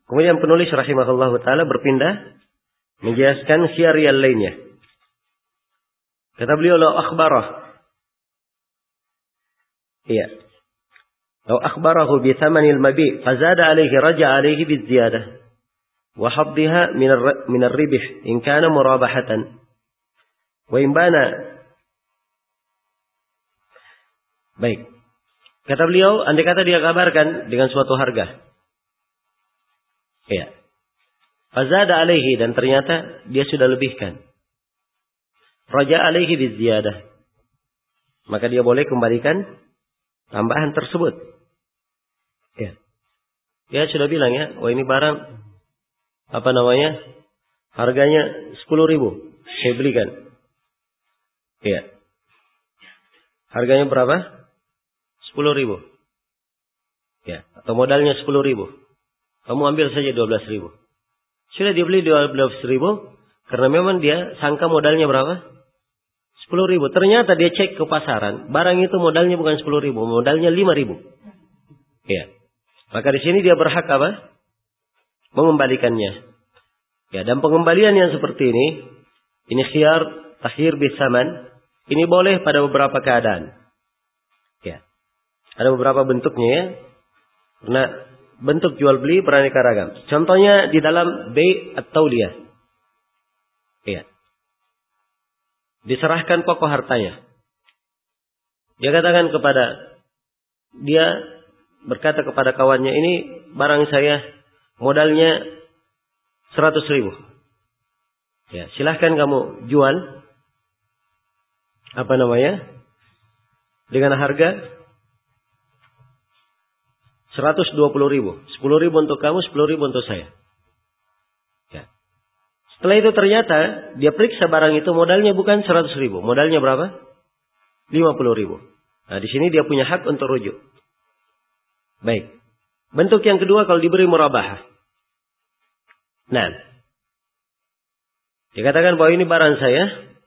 Kemudian penulis rahimahullah taala berpindah menjelaskan khiyar yang lainnya. Kata beliau, "Lau akhbarah." Iya. "Lau akhbarahu bi thamanil mabi' fazada alayhi raja'a alayhi biziyadah wa haddiha min ar-ribh in kana murabahatan. Wa in bana." Baik. Kata beliau, andai kata dia kabarkan dengan suatu harga. Iya. Fazada alaihi, dan ternyata dia sudah lebihkan. Raja alaihi biziyadah. Maka dia boleh kembalikan tambahan tersebut. Ya. Dia sudah bilang ya, wah ini barang harganya 10.000. Saya belikan. Iya. Harganya berapa? 10.000. Ya, atau modalnya 10.000. Kamu ambil saja 12.000. Sudah dibeli 12.000 karena memang dia sangka modalnya berapa? 10.000. Ternyata dia cek ke pasaran, barang itu modalnya bukan 10.000, modalnya 5.000. Ya. Maka di sini dia berhak apa? Mengembalikannya. Ya, dan pengembalian yang seperti ini khiyar takhir bisaman, ini boleh pada beberapa keadaan. Ya. Ada beberapa bentuknya ya. Karena bentuk jual beli beraneka ragam. Contohnya di dalam bai' at-tauliyah. Iya. Diserahkan pokok hartanya. Dia berkata kepada kawannya, ini barang saya modalnya 100.000. Ya, silahkan kamu jual dengan harga 120.000. 10.000 untuk kamu, 10.000 untuk saya. Ya. Setelah itu ternyata dia periksa barang itu modalnya bukan 100.000. Modalnya berapa? 50.000. Nah, di sini dia punya hak untuk rujuk. Baik. Bentuk yang kedua kalau diberi murabahah. Nah, dikatakan bahwa ini barang saya.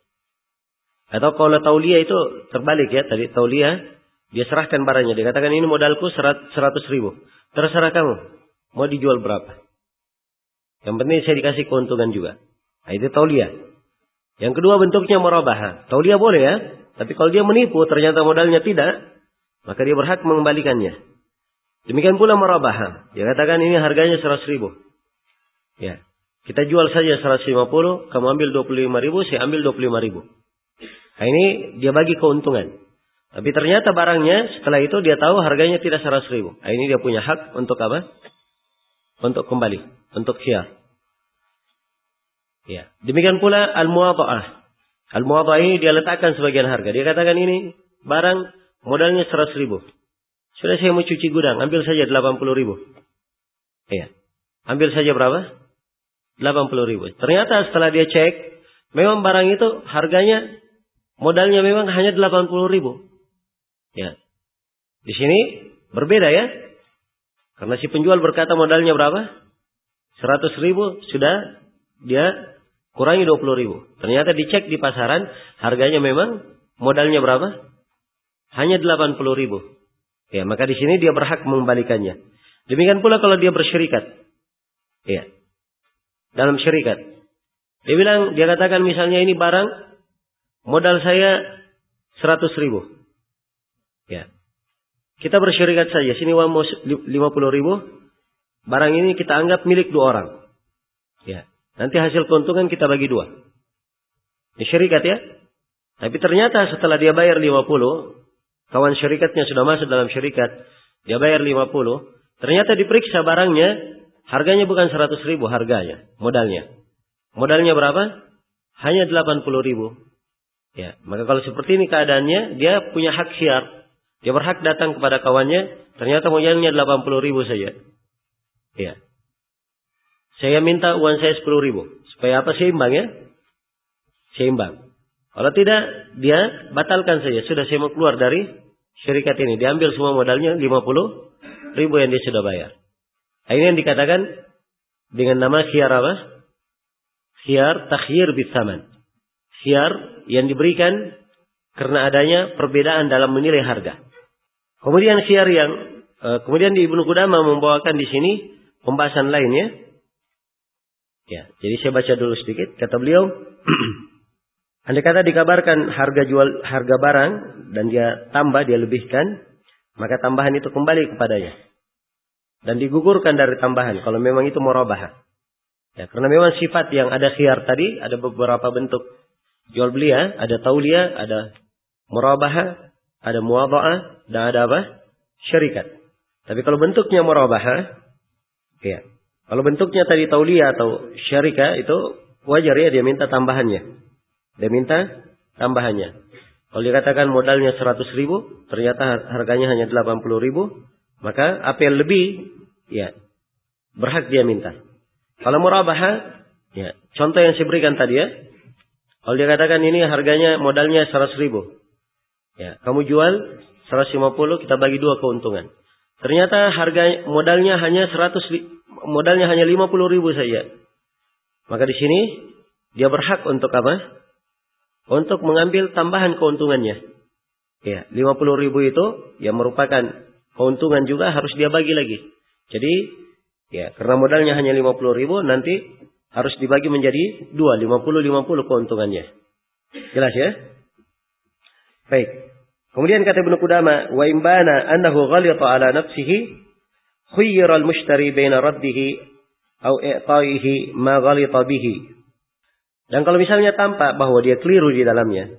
Atau kalau tauliyah itu terbalik ya. Tadi tauliyah, dia serahkan barangnya. Dia katakan ini modalku 100.000. Terserah kamu. Mau dijual berapa. Yang penting saya dikasih keuntungan juga. Nah, itu tauliyah. Yang kedua bentuknya murabahah. Tauliyah boleh ya. Tapi kalau dia menipu ternyata modalnya tidak. Maka dia berhak mengembalikannya. Demikian pula murabahah. Dia katakan ini harganya 100.000. Ya. Kita jual saja 150. Kamu ambil 25.000. Saya ambil 25.000. Nah, ini dia bagi keuntungan. Tapi ternyata barangnya setelah itu dia tahu harganya tidak 100.000. Nah, ini dia punya hak untuk apa? Untuk kembali. Untuk khiyar. Ya. Demikian pula al-muwadha'ah. Al-muwadha'ah ini dia letakkan sebagian harga. Dia katakan ini barang modalnya 100.000. Sudah saya mau cuci gudang. Ambil saja 80.000. Ya. Ambil saja berapa? 80.000. Ternyata setelah dia cek. Memang barang itu harganya modalnya memang hanya 80.000. Ya. Di sini berbeda ya. Karena si penjual berkata modalnya berapa? 100.000 sudah dia kurangi 20.000. Ternyata dicek di pasaran harganya memang modalnya berapa? Hanya 80.000. Ya, maka di sini dia berhak mengembalikannya. Demikian pula kalau dia bersyirikat. Ya. Dalam syirikat. Dia katakan misalnya ini barang modal saya 100.000. Ya. Kita bersyirikat saja. Sini uang 50.000. Barang ini kita anggap milik 2 orang. Ya. Nanti hasil keuntungan kita bagi 2. Ini syirikat ya. Tapi ternyata setelah dia bayar 50, kawan syirikatnya sudah masuk dalam syirikat. Dia bayar 50. Ternyata diperiksa barangnya. Harganya bukan 100.000 harganya. Modalnya berapa? Hanya 80.000. Ya. Maka kalau seperti ini keadaannya. Dia punya hak khiyar. Dia berhak datang kepada kawannya. Ternyata modalnya 80.000 saja. Ya. Saya minta uang saya 10.000. Supaya apa? Seimbang ya. Seimbang. Kalau tidak, dia batalkan saja. Sudah saya mau keluar dari syirikat ini. Diambil semua modalnya 50.000 yang dia sudah bayar. Ini yang dikatakan dengan nama khiyar apa? Khiyar takhir bitsaman. Khiyar yang diberikan karena adanya perbedaan dalam menilai harga. Kemudian khiyar kemudian di Ibnu Qudamah membawakan di sini pembahasan lain ya. Ya, jadi saya baca dulu sedikit. Kata beliau, andai kata dikabarkan harga barang dan dia tambah, dia lebihkan, maka tambahan itu kembali kepadanya dan digugurkan dari tambahan kalau memang itu murabahah. Ya, karena memang sifat yang ada khiyar tadi ada beberapa bentuk jual beli ya, ada tauliyah, ada murabahah, ada muwadha'ah, dan ada apa? Syarikat. Tapi kalau bentuknya murabahah, ya. Kalau bentuknya tadi tauliyah atau syarikah itu wajar ya dia minta tambahannya. Dia minta tambahannya. Kalau dikatakan modalnya 100.000, ternyata harganya hanya 80.000, maka apa yang lebih, ya berhak dia minta. Kalau murabahah, ya contoh yang saya berikan tadi ya. Kalau dia katakan ini harganya modalnya 100.000, ya kamu jual 150, kita bagi dua keuntungan. Ternyata harga modalnya hanya 50.000 saja. Maka di sini dia berhak untuk apa? Untuk mengambil tambahan keuntungannya. Ya, 50.000 itu yang merupakan keuntungan juga harus dia bagi lagi. Jadi, ya karena modalnya hanya 50.000, nanti harus dibagi menjadi 50 keuntungannya. Jelas ya? Baik. Kemudian kata Ibnu Qudamah, wa imbana annahu ghalita ala nafsihi khuyyira al-mushtari baina raddihi aw i'ta'ihi ma ghalita bihi. Dan kalau misalnya tampak bahwa dia keliru di dalamnya.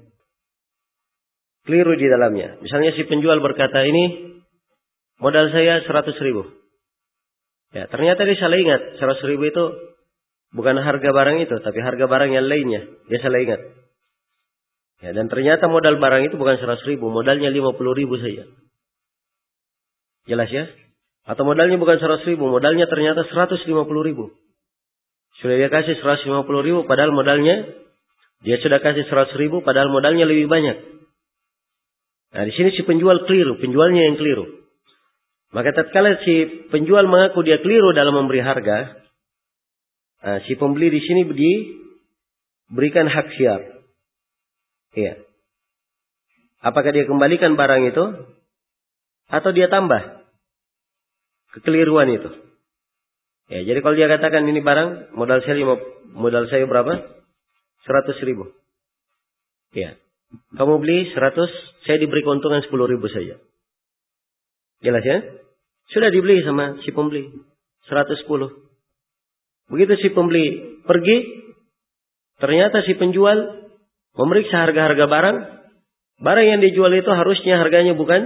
Misalnya si penjual berkata, ini modal saya 100.000. Ya, ternyata dia salah ingat. 100.000 itu bukan harga barang itu, tapi harga barang yang lainnya. Dia salah ingat. Ya, dan ternyata modal barang itu bukan 100.000, modalnya 50.000 saja. Jelas ya? Atau modalnya bukan 100.000, modalnya ternyata 150.000. Sudah dia kasih 150.000, padahal modalnya dia sudah kasih 100.000, padahal modalnya lebih banyak. Nah, di sini si penjual keliru, penjualnya yang keliru. Maka tatkala si penjual mengaku dia keliru dalam memberi harga, si pembeli di sini diberikan hak khiyar. Iya. Apakah dia kembalikan barang itu atau dia tambah kekeliruan itu? Ya, jadi kalau dia katakan ini barang modal saya berapa? 100.000. Ya. Kamu beli 100, saya diberi keuntungan 10.000 saja. Jelas ya? Sudah dibeli sama si pembeli 110. Begitu si pembeli pergi, ternyata si penjual memeriksa harga-harga barang. Barang yang dijual itu harusnya harganya bukan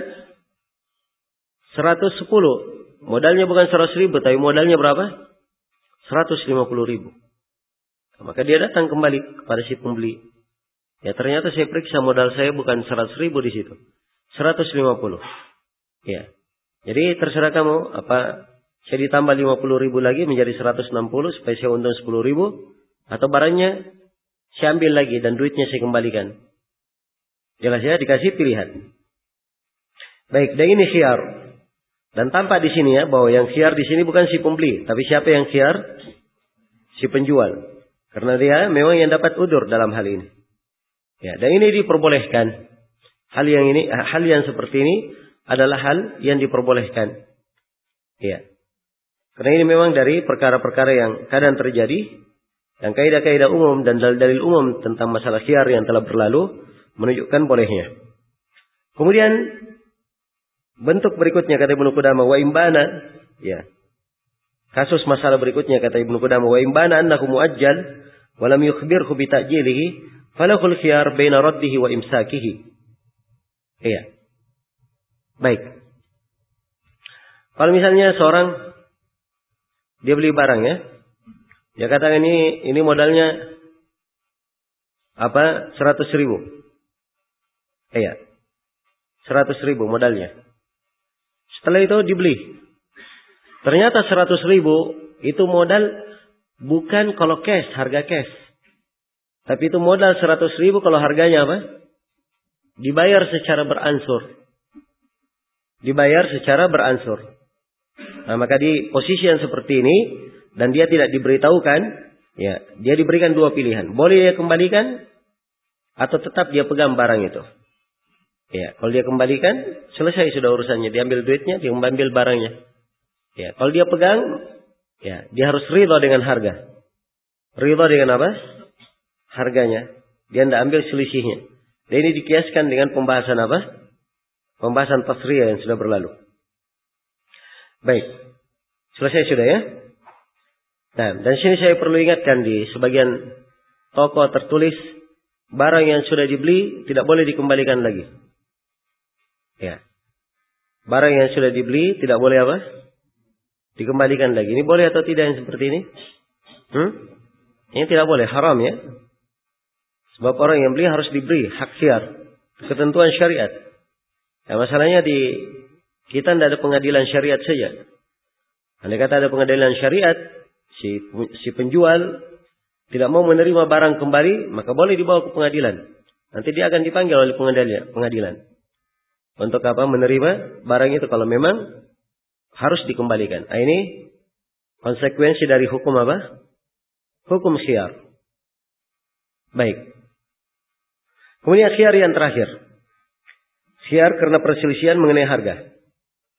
110. Modalnya bukan 100.000, tapi modalnya berapa? 150.000. Maka dia datang kembali kepada si pembeli. Ya ternyata saya periksa modal saya bukan 100.000 di situ. 150. Ya. Jadi terserah kamu, apa saya ditambah 50.000 lagi menjadi 160 supaya saya untung 10.000, atau barangnya saya ambil lagi dan duitnya saya kembalikan. Jelas ya, dikasih pilihan. Baik, dan ini khiyar. Dan tampak di sini ya bahwa yang khiyar di sini bukan si pembeli, tapi siapa yang khiyar? Si penjual. Karena dia memang yang dapat udzur dalam hal ini. Ya, dan ini diperbolehkan. Hal yang seperti ini adalah hal yang diperbolehkan. Ya. Karena ini memang dari perkara-perkara yang kadang terjadi, yang kaidah-kaidah umum dan dalil-dalil umum tentang masalah khiyar yang telah berlalu menunjukkan bolehnya. Kemudian bentuk berikutnya kata Ibnu Qudamah, wa imbana, ya. Kasus masalah berikutnya kata Ibnu Qudamah, wa imbana annahu muajjal wa lam yukhbirhu bi ta'jilihi falahul khiyar baina raddihi wa imsakihi. Iya. Baik. Kalau misalnya seorang dia beli barang ya, dia katakan ini modalnya apa? 100.000. Iya. 100.000 modalnya. Setelah itu dibeli. Ternyata 100.000 itu modal bukan kalau cash, harga cash. Tapi itu modal 100.000 kalau harganya apa? Dibayar secara beransur. Nah, maka di posisi yang seperti ini dan dia tidak diberitahukan, ya, dia diberikan dua pilihan. Boleh dia kembalikan atau tetap dia pegang barang itu. Ya, kalau dia kembalikan, selesai sudah urusannya. Dia ambil duitnya, dia ambil barangnya. Ya, kalau dia pegang, Ya, dia harus ridha dengan harga. Ridha dengan apa? Harganya. Dia tidak ambil selisihnya. Dan ini dikiaskan dengan pembahasan apa? Pembahasan tasriyah yang sudah berlalu. Baik. Selesai sudah ya? Nah, dan sini saya perlu ingatkan di sebagian toko tertulis barang yang sudah dibeli tidak boleh dikembalikan lagi. Ya. Barang yang sudah dibeli tidak boleh apa? Dikembalikan lagi. Ini boleh atau tidak yang seperti ini? Ini tidak boleh, haram ya. Sebab orang yang beli harus diberi hak khiyar. Ketentuan syariat. Nah, masalahnya di kita tidak ada pengadilan syariat saja. Andai kata ada pengadilan syariat, si penjual tidak mau menerima barang kembali, maka boleh dibawa ke pengadilan. Nanti dia akan dipanggil oleh pengadilan. Untuk apa? Menerima barang itu kalau memang harus dikembalikan. Nah, ini konsekuensi dari hukum apa? Hukum khiyar. Baik. Kemudian khiyar yang terakhir. Khiyar karena perselisihan mengenai harga.